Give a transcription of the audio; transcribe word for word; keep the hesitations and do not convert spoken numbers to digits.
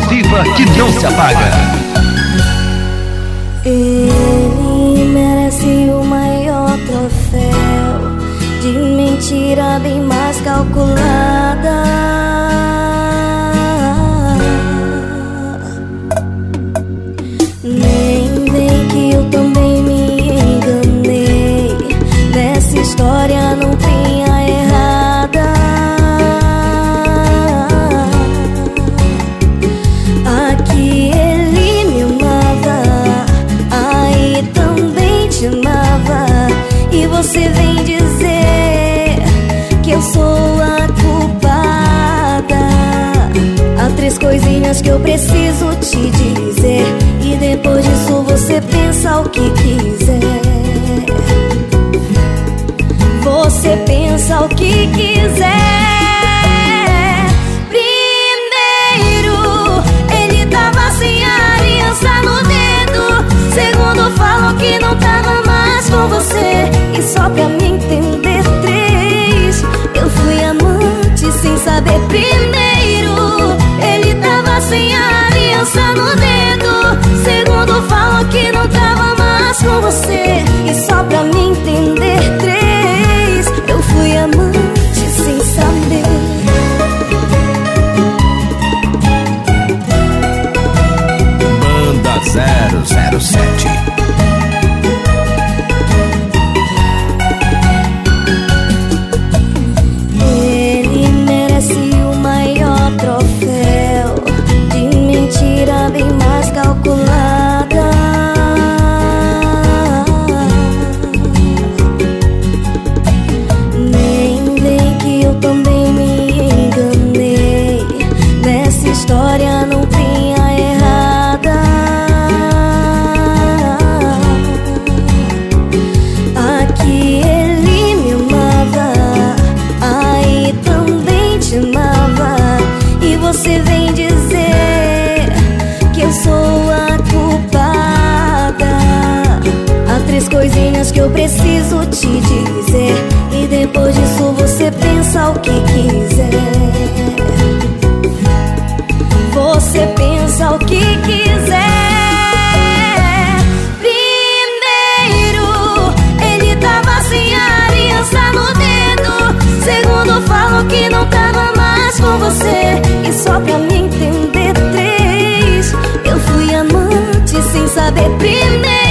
viva que não se apaga. Ele merece o maior troféu de mentira bem mais calculada. Nem vem que eu também me enganei, nessa história não tem a errada. Aqui ele me amava, aí também te amava, e você vem dizer que eu sou a culpada. Há três coisinhas que eu preciso te dizer, e depois disso você pensa o que quiser. Você pensa o que quiser. Primeiro, ele tava sem a aliança no dedo. Segundo, falou que não tava mais com você. E só pra me entender, três, eu fui amante sem saber. Primeiro, ele tava sem a aliança no dedo. Segundo, falou que não tava mais com você. E só pra me entender, três, eu fui amante sem saber. Banda zero zero sete. Ele merece o maior troféu de mentira bem mais calculada. Nem vem que eu também me enganei, nessa história não tem a errada. Aqui ele me amava, aí também te amava, e você vem dizer que eu sou a culpada. Há três coisinhas que eu preciso te dizer, e depois disso você pensa o que quiser. Você pensa o que quiser. Primeiro, ele tava sem a aliança no dedo. Segundo, falou que não tava mais com você. E só pra me entender, três, eu fui amante sem saber. Primeiro,